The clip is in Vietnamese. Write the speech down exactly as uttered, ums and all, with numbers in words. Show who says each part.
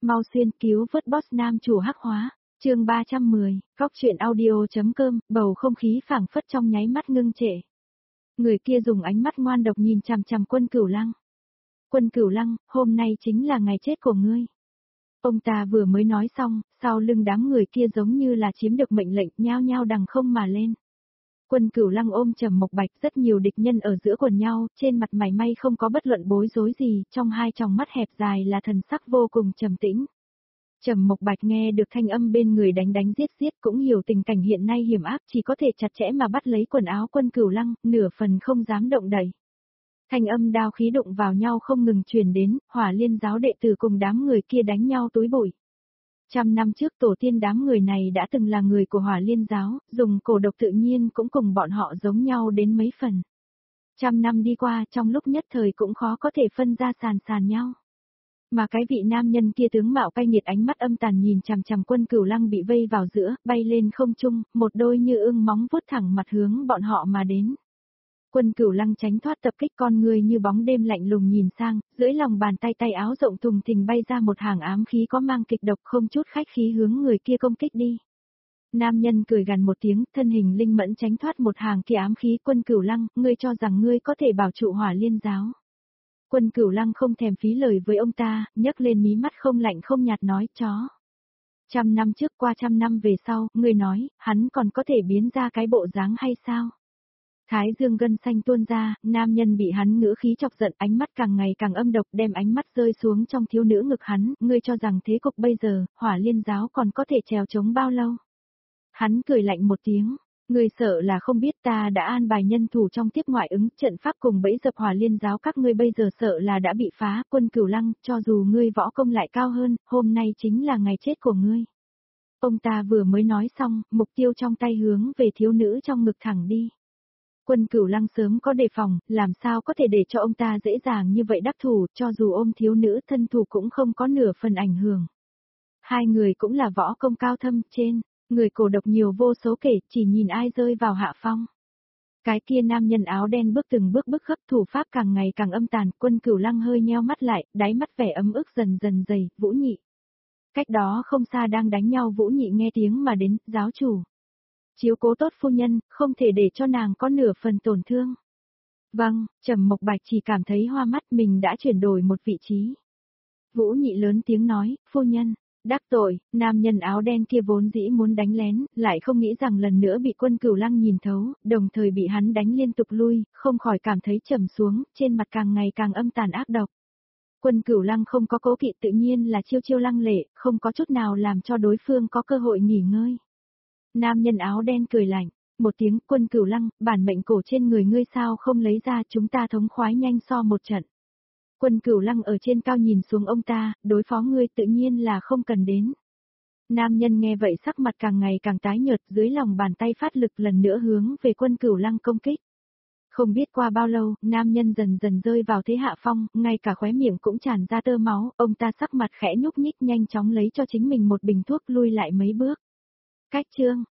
Speaker 1: Mau xuyên cứu vớt boss nam chủ hắc hóa. Chương ba trăm mười, góc truyện audio.com, bầu không khí phảng phất trong nháy mắt ngưng trệ. Người kia dùng ánh mắt ngoan độc nhìn chằm chằm Quân Cửu Lăng. Quân Cửu Lăng, hôm nay chính là ngày chết của ngươi. Ông ta vừa mới nói xong, sau lưng đám người kia giống như là chiếm được mệnh lệnh, nhao nhao đằng không mà lên. Quân Cửu Lăng ôm Trầm Mộc Bạch, rất nhiều địch nhân ở giữa quần nhau, trên mặt mày may không có bất luận bối rối gì, trong hai tròng mắt hẹp dài là thần sắc vô cùng trầm tĩnh. Trầm Mộc Bạch nghe được thanh âm bên người đánh đánh giết giết, cũng hiểu tình cảnh hiện nay hiểm ác, chỉ có thể chặt chẽ mà bắt lấy quần áo Quân Cửu Lăng, nửa phần không dám động đậy. Thanh âm đao khí đụng vào nhau không ngừng truyền đến, Hỏa Liên giáo đệ tử cùng đám người kia đánh nhau túi bụi. Trăm năm trước tổ tiên đám người này đã từng là người của Hỏa Liên giáo, dùng cổ độc tự nhiên cũng cùng bọn họ giống nhau đến mấy phần. Trăm năm đi qua, trong lúc nhất thời cũng khó có thể phân ra sàn sàn nhau. Mà cái vị nam nhân kia tướng mạo cay nghiệt, ánh mắt âm tàn nhìn chằm chằm Quân Cửu Lăng bị vây vào giữa, bay lên không trung, một đôi như ưng móng vuốt thẳng mặt hướng bọn họ mà đến. Quân Cửu Lăng tránh thoát tập kích, con người như bóng đêm lạnh lùng nhìn sang, dưới lòng bàn tay tay áo rộng thùng thình bay ra một hàng ám khí có mang kịch độc, không chút khách khí hướng người kia công kích đi. Nam nhân cười gằn một tiếng, thân hình linh mẫn tránh thoát một hàng kia ám khí. Quân Cửu Lăng, ngươi cho rằng ngươi có thể bảo trụ Hỏa Liên giáo? Quân Cửu Lăng không thèm phí lời với ông ta, nhấc lên mí mắt không lạnh không nhạt nói, chó. Trăm năm trước qua trăm năm về sau, ngươi nói, hắn còn có thể biến ra cái bộ dáng hay sao? Thái dương gân xanh tuôn ra, nam nhân bị hắn ngữ khí chọc giận, ánh mắt càng ngày càng âm độc, đem ánh mắt rơi xuống trong thiếu nữ ngực hắn, ngươi cho rằng thế cục bây giờ, Hỏa Liên giáo còn có thể trèo chống bao lâu? Hắn cười lạnh một tiếng, ngươi sợ là không biết ta đã an bài nhân thủ trong tiếp ngoại ứng, trận pháp cùng bẫy dập Hỏa Liên giáo các ngươi bây giờ sợ là đã bị phá. Quân Cửu Lăng, cho dù ngươi võ công lại cao hơn, hôm nay chính là ngày chết của ngươi. Ông ta vừa mới nói xong, mục tiêu trong tay hướng về thiếu nữ trong ngực thẳng đi. Quân Cửu Lăng sớm có đề phòng, làm sao có thể để cho ông ta dễ dàng như vậy đắc thủ, cho dù ôm thiếu nữ thân thủ cũng không có nửa phần ảnh hưởng. Hai người cũng là võ công cao thâm, trên, người cổ độc nhiều vô số kể, chỉ nhìn ai rơi vào hạ phong. Cái kia nam nhân áo đen bước từng bước bước gấp, thủ pháp càng ngày càng âm tàn. Quân Cửu Lăng hơi nheo mắt lại, đáy mắt vẻ ấm ức dần dần dày. Vũ Nhị. Cách đó không xa đang đánh nhau Vũ Nhị nghe tiếng mà đến, giáo chủ. Chiếu cố tốt phu nhân, không thể để cho nàng có nửa phần tổn thương. Vâng, Trầm Mộc Bạch chỉ cảm thấy hoa mắt, mình đã chuyển đổi một vị trí. Vũ Nhị lớn tiếng nói, phu nhân, đắc tội. Nam nhân áo đen kia vốn dĩ muốn đánh lén, lại không nghĩ rằng lần nữa bị Quân Cửu Lăng nhìn thấu, đồng thời bị hắn đánh liên tục lui, không khỏi cảm thấy trầm xuống, trên mặt càng ngày càng âm tàn ác độc. Quân Cửu Lăng không có cố kỵ, tự nhiên là chiêu chiêu lăng lệ, không có chút nào làm cho đối phương có cơ hội nghỉ ngơi. Nam nhân áo đen cười lạnh, một tiếng. Quân Cửu Lăng, bản mệnh cổ trên người ngươi sao không lấy ra, chúng ta thống khoái nhanh so một trận. Quân Cửu Lăng ở trên cao nhìn xuống ông ta, đối phó ngươi tự nhiên là không cần đến. Nam nhân nghe vậy sắc mặt càng ngày càng tái nhợt, dưới lòng bàn tay phát lực lần nữa hướng về Quân Cửu Lăng công kích. Không biết qua bao lâu, nam nhân dần dần rơi vào thế hạ phong, ngay cả khóe miệng cũng tràn ra tơ máu, ông ta sắc mặt khẽ nhúc nhích, nhanh chóng lấy cho chính mình một bình thuốc, lui lại mấy bước. Cách chương